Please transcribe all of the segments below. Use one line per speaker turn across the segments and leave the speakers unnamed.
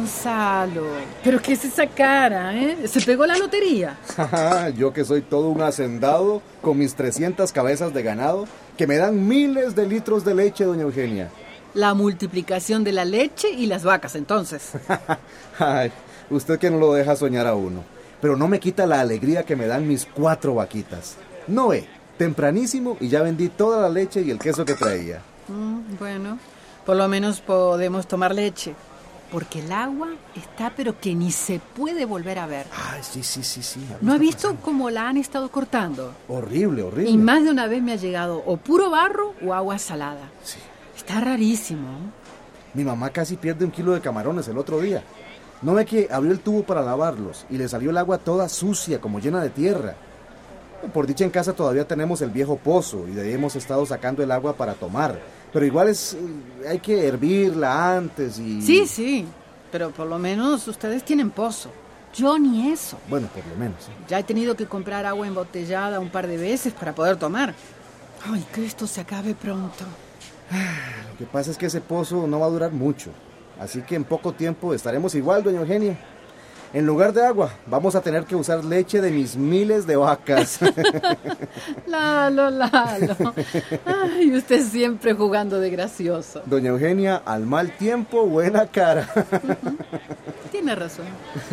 Gonzalo, ¿pero qué es esa cara, eh? ¿Se pegó la lotería?
Yo que soy todo un hacendado con mis 300 cabezas de ganado que me dan miles de litros de leche, doña Eugenia.
La multiplicación de la leche y las vacas, entonces.
Ay, usted que no lo deja soñar a uno. Pero no me quita la alegría que me dan mis 4 vaquitas. Noé, tempranísimo y ya vendí toda la leche y el queso que traía.
Bueno, por lo menos podemos tomar leche. Porque el agua está pero que ni se puede volver a ver.
Ay, sí.
¿No ha visto cómo la han estado cortando?
Horrible.
Y más de una vez me ha llegado o puro barro o agua salada.
Sí.
Está rarísimo.
Mi mamá casi pierde 1 kilo de camarones el otro día. ¿No ve que abrió el tubo para lavarlos y le salió el agua toda sucia, como llena de tierra? Por dicha en casa todavía tenemos el viejo pozo y de ahí hemos estado sacando el agua para tomar. Pero igual hay que hervirla antes y...
Sí, pero por lo menos ustedes tienen pozo. Yo ni eso.
Bueno, por lo menos, sí.
Ya he tenido que comprar agua embotellada un par de veces para poder tomar. Ay, que esto se acabe pronto.
Lo que pasa es que ese pozo no va a durar mucho. Así que en poco tiempo estaremos igual, doña Eugenia. En lugar de agua, vamos a tener que usar leche de mis miles de vacas.
Lalo. Ay, usted siempre jugando de gracioso.
Doña Eugenia, al mal tiempo, buena cara.
Tiene razón.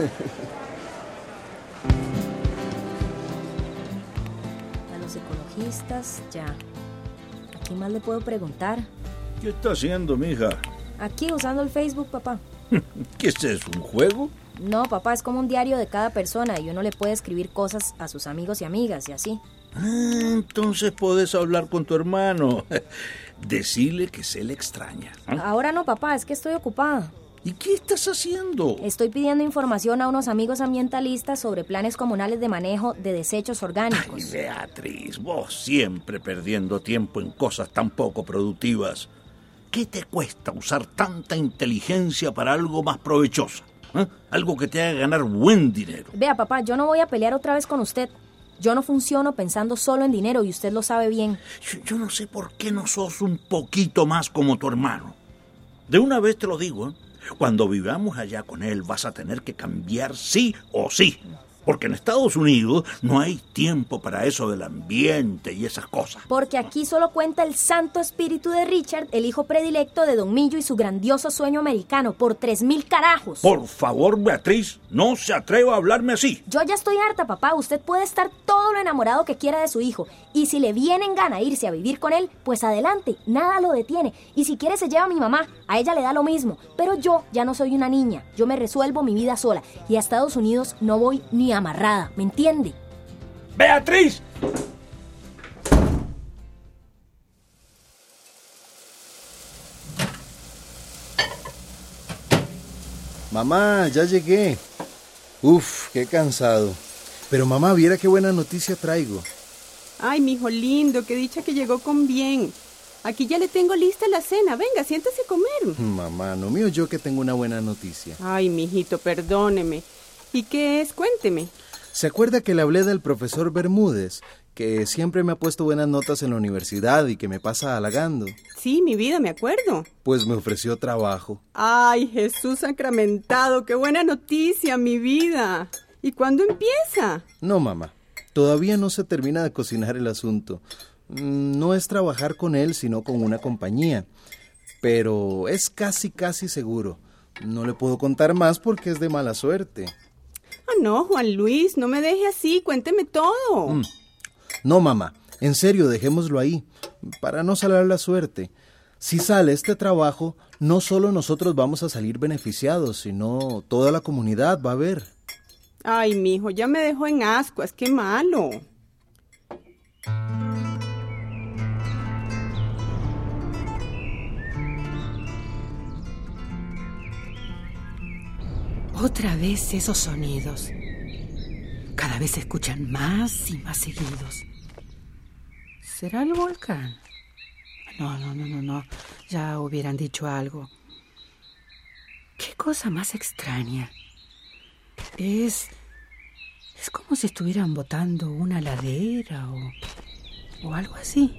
A los ecologistas, ya. ¿A quién más le puedo preguntar?
¿Qué está haciendo, mija?
Aquí, usando el Facebook, papá.
¿Qué es eso, un juego?
No, papá, es como un diario de cada persona y uno le puede escribir cosas a sus amigos y amigas y así.
Entonces podés hablar con tu hermano. Decirle que se le extraña.
Ahora no, papá, es que estoy ocupada.
¿Y qué estás haciendo?
Estoy pidiendo información a unos amigos ambientalistas sobre planes comunales de manejo de desechos orgánicos.
Ay, Beatriz, vos siempre perdiendo tiempo en cosas tan poco productivas. ¿Qué te cuesta usar tanta inteligencia para algo más provechoso? Algo que te haga ganar buen dinero.
Vea, papá, yo no voy a pelear otra vez con usted. Yo no funciono pensando solo en dinero y usted lo sabe bien.
Yo no sé por qué no sos un poquito más como tu hermano. De una vez te lo digo, ¿eh? Cuando vivamos allá con él vas a tener que cambiar sí o sí. Porque en Estados Unidos no hay tiempo para eso del ambiente y esas cosas.
Porque aquí solo cuenta el santo espíritu de Richard, el hijo predilecto de Don Millo y su grandioso sueño americano, por 3,000 carajos.
Por favor, Beatriz, no se atreva a hablarme así.
Yo ya estoy harta, papá. Usted puede estar todo lo enamorado que quiera de su hijo. Y si le viene en gana irse a vivir con él, pues adelante, nada lo detiene. Y si quiere se lleva a mi mamá, a ella le da lo mismo. Pero yo ya no soy una niña. Yo me resuelvo mi vida sola. Y a Estados Unidos no voy ni amarrada, ¿me entiende?
¡Beatriz!
Mamá, ya llegué. Uf, qué cansado. Pero mamá, viera qué buena noticia traigo.
Ay, mijo lindo, qué dicha que llegó con bien. Aquí ya le tengo lista la cena. Venga, siéntese a comer.
Mamá, no mío yo que tengo una buena noticia.
Ay, mijito, perdóneme. ¿Y qué es? Cuénteme.
¿Se acuerda que le hablé del profesor Bermúdez? Que siempre me ha puesto buenas notas en la universidad y que me pasa halagando.
Sí, mi vida, me acuerdo.
Pues me ofreció trabajo.
Ay, Jesús sacramentado, qué buena noticia, mi vida. ¿Y cuándo empieza?
No, mamá. Todavía no se termina de cocinar el asunto. No es trabajar con él, sino con una compañía. Pero es casi seguro. No le puedo contar más porque es de mala suerte.
Ah, no, Juan Luis, no me deje así, cuénteme todo.
No, mamá, en serio, dejémoslo ahí, para no salar la suerte. Si sale este trabajo, no solo nosotros vamos a salir beneficiados, sino toda la comunidad va a ver.
Ay, mijo, ya me dejó en ascuas, qué malo.
Otra vez esos sonidos. Cada vez se escuchan más y más seguidos. ¿Será el volcán? No. Ya hubieran dicho algo. Qué cosa más extraña. Es como si estuvieran botando una ladera o algo así.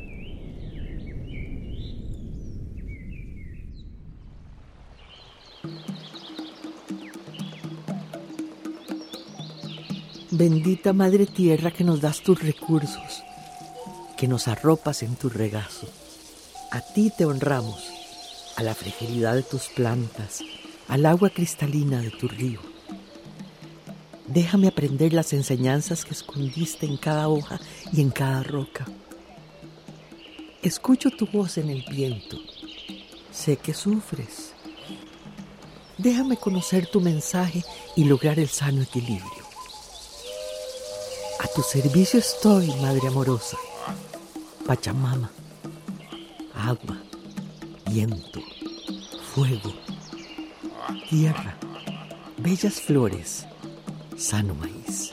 Bendita Madre Tierra que nos das tus recursos, que nos arropas en tu regazo. A ti te honramos, a la fragilidad de tus plantas, al agua cristalina de tu río. Déjame aprender las enseñanzas que escondiste en cada hoja y en cada roca. Escucho tu voz en el viento. Sé que sufres. Déjame conocer tu mensaje y lograr el sano equilibrio. A tu servicio estoy, Madre amorosa. Pachamama, agua, viento, fuego, tierra, bellas flores, sano maíz.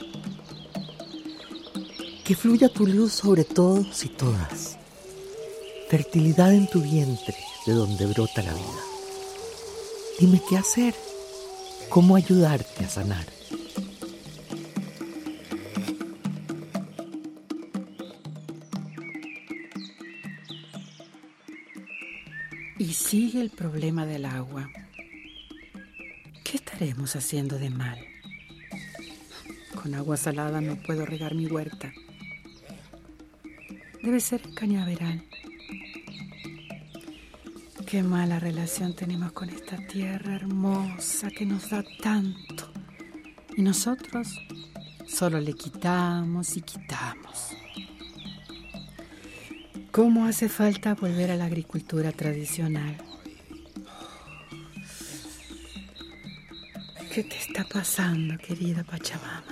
Que fluya tu luz sobre todos y todas. Fertilidad en tu vientre, de donde brota la vida. Dime qué hacer, cómo ayudarte a sanar.
Y sigue el problema del agua. ¿Qué estaremos haciendo de mal? Con agua salada no puedo regar mi huerta. Debe ser el cañaveral. Qué mala relación tenemos con esta tierra hermosa que nos da tanto. Y nosotros solo le quitamos y quitamos. ¿Cómo hace falta volver a la agricultura tradicional? ¿Qué te está pasando, querida Pachamama?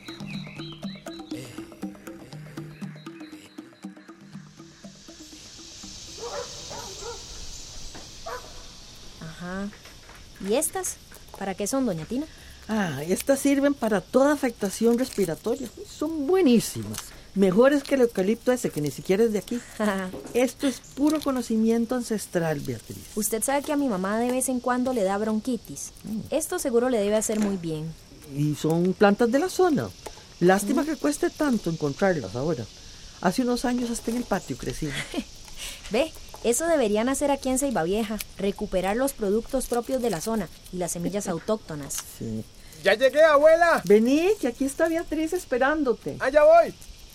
Ajá. ¿Y estas? ¿Para qué son, doña Tina?
Estas sirven para toda afectación respiratoria. Son buenísimas. Mejores que el eucalipto ese, que ni siquiera es de aquí. Esto es puro conocimiento ancestral, Beatriz.
Usted sabe que a mi mamá de vez en cuando le da bronquitis. Esto seguro le debe hacer muy bien.
Y son plantas de la zona. Lástima que cueste tanto encontrarlas ahora. Hace unos años hasta en el patio crecían.
Ve, eso deberían hacer aquí en Ceiba Vieja. Recuperar los productos propios de la zona y las semillas autóctonas.
Sí.
¡Ya llegué, abuela!
Vení, que aquí está Beatriz esperándote.
¡Allá voy!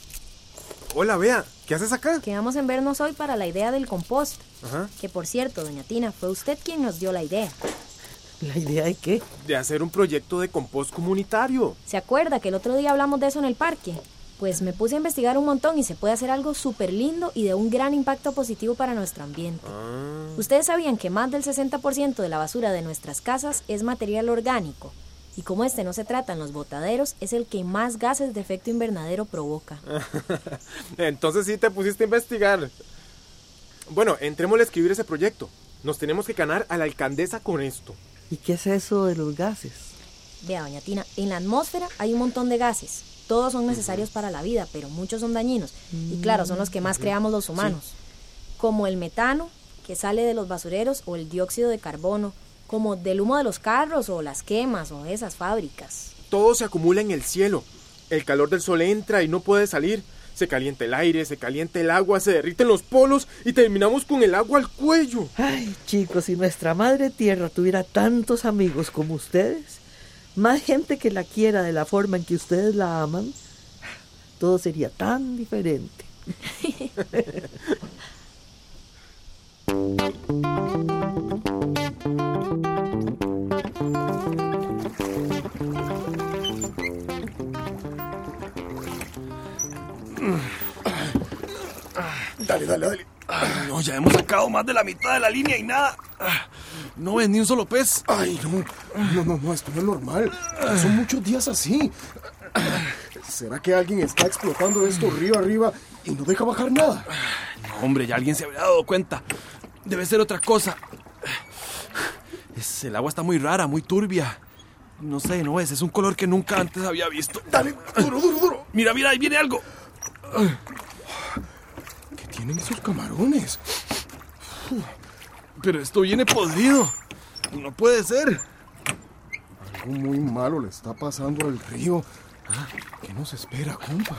Hola, Bea, ¿qué haces acá?
Quedamos en vernos hoy para la idea del compost.
Ajá.
Que por cierto, doña Tina, fue usted quien nos dio la idea.
¿La idea de qué?
De hacer un proyecto de compost comunitario.
¿Se acuerda que el otro día hablamos de eso en el parque? Pues me puse a investigar un montón y se puede hacer algo súper lindo y de un gran impacto positivo para nuestro ambiente. ¿Ustedes sabían que más del 60% de la basura de nuestras casas es material orgánico? Y como este no se trata en los botaderos, es el que más gases de efecto invernadero provoca.
Entonces sí te pusiste a investigar. Bueno, entrémosle a escribir ese proyecto. Nos tenemos que ganar a la alcaldesa con esto.
¿Y qué es eso de los gases?
Vea, doña Tina, en la atmósfera hay un montón de gases. Todos son necesarios para la vida, pero muchos son dañinos. Y claro, son los que más creamos los humanos. Sí. Como el metano, que sale de los basureros, o el dióxido de carbono, como del humo de los carros o las quemas o esas fábricas.
Todo se acumula en el cielo. El calor del sol entra y no puede salir. Se calienta el aire, se calienta el agua, se derriten los polos y terminamos con el agua al cuello.
Ay, chicos, si nuestra madre tierra tuviera tantos amigos como ustedes, más gente que la quiera de la forma en que ustedes la aman, todo sería tan diferente.
Dale.
Ay, no, ya hemos sacado más de la mitad de la línea y nada. No ves ni un solo pez.
Ay, no, esto no es normal. Son muchos días así. ¿Será que alguien está explotando esto río arriba y no deja bajar nada?
No, hombre, ya alguien se habría dado cuenta. Debe ser otra cosa. El agua está muy rara, muy turbia. No sé, no es un color que nunca antes había visto.
Dale, duro.
Mira, ahí viene algo.
¿Qué tienen esos camarones?
Pero esto viene podrido. No puede ser.
Algo muy malo le está pasando al río. ¿Qué nos espera, compa?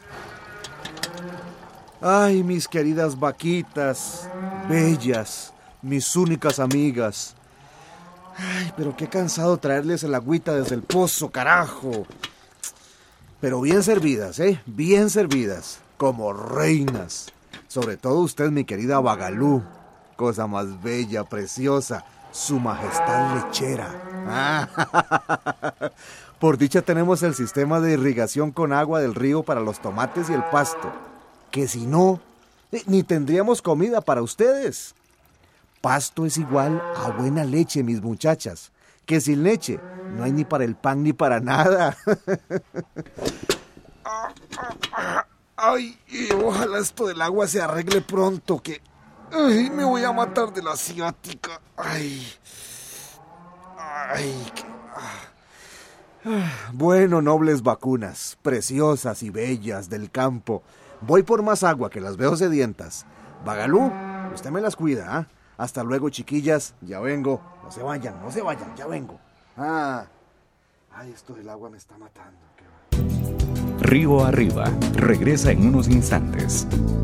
Ay, mis queridas vaquitas, bellas,
mis únicas amigas. Ay, pero qué cansado traerles el agüita desde el pozo, carajo. Pero bien servidas, bien servidas, como reinas. Sobre todo usted, mi querida Bagalú, cosa más bella, preciosa, su majestad lechera. Por dicha tenemos el sistema de irrigación con agua del río para los tomates y el pasto, que si no, ni tendríamos comida para ustedes. Pasto es igual a buena leche, mis muchachas, que sin leche no hay ni para el pan ni para nada. Ay, y ojalá esto del agua se arregle pronto, que me voy a matar de la ciática. Bueno, nobles vacunas, preciosas y bellas del campo, voy por más agua, que las veo sedientas. Bagalú, usted me las cuida, ¿ah? Hasta luego, chiquillas, ya vengo. No se vayan, ya vengo. Esto del agua me está matando.
Río Arriba regresa en unos instantes.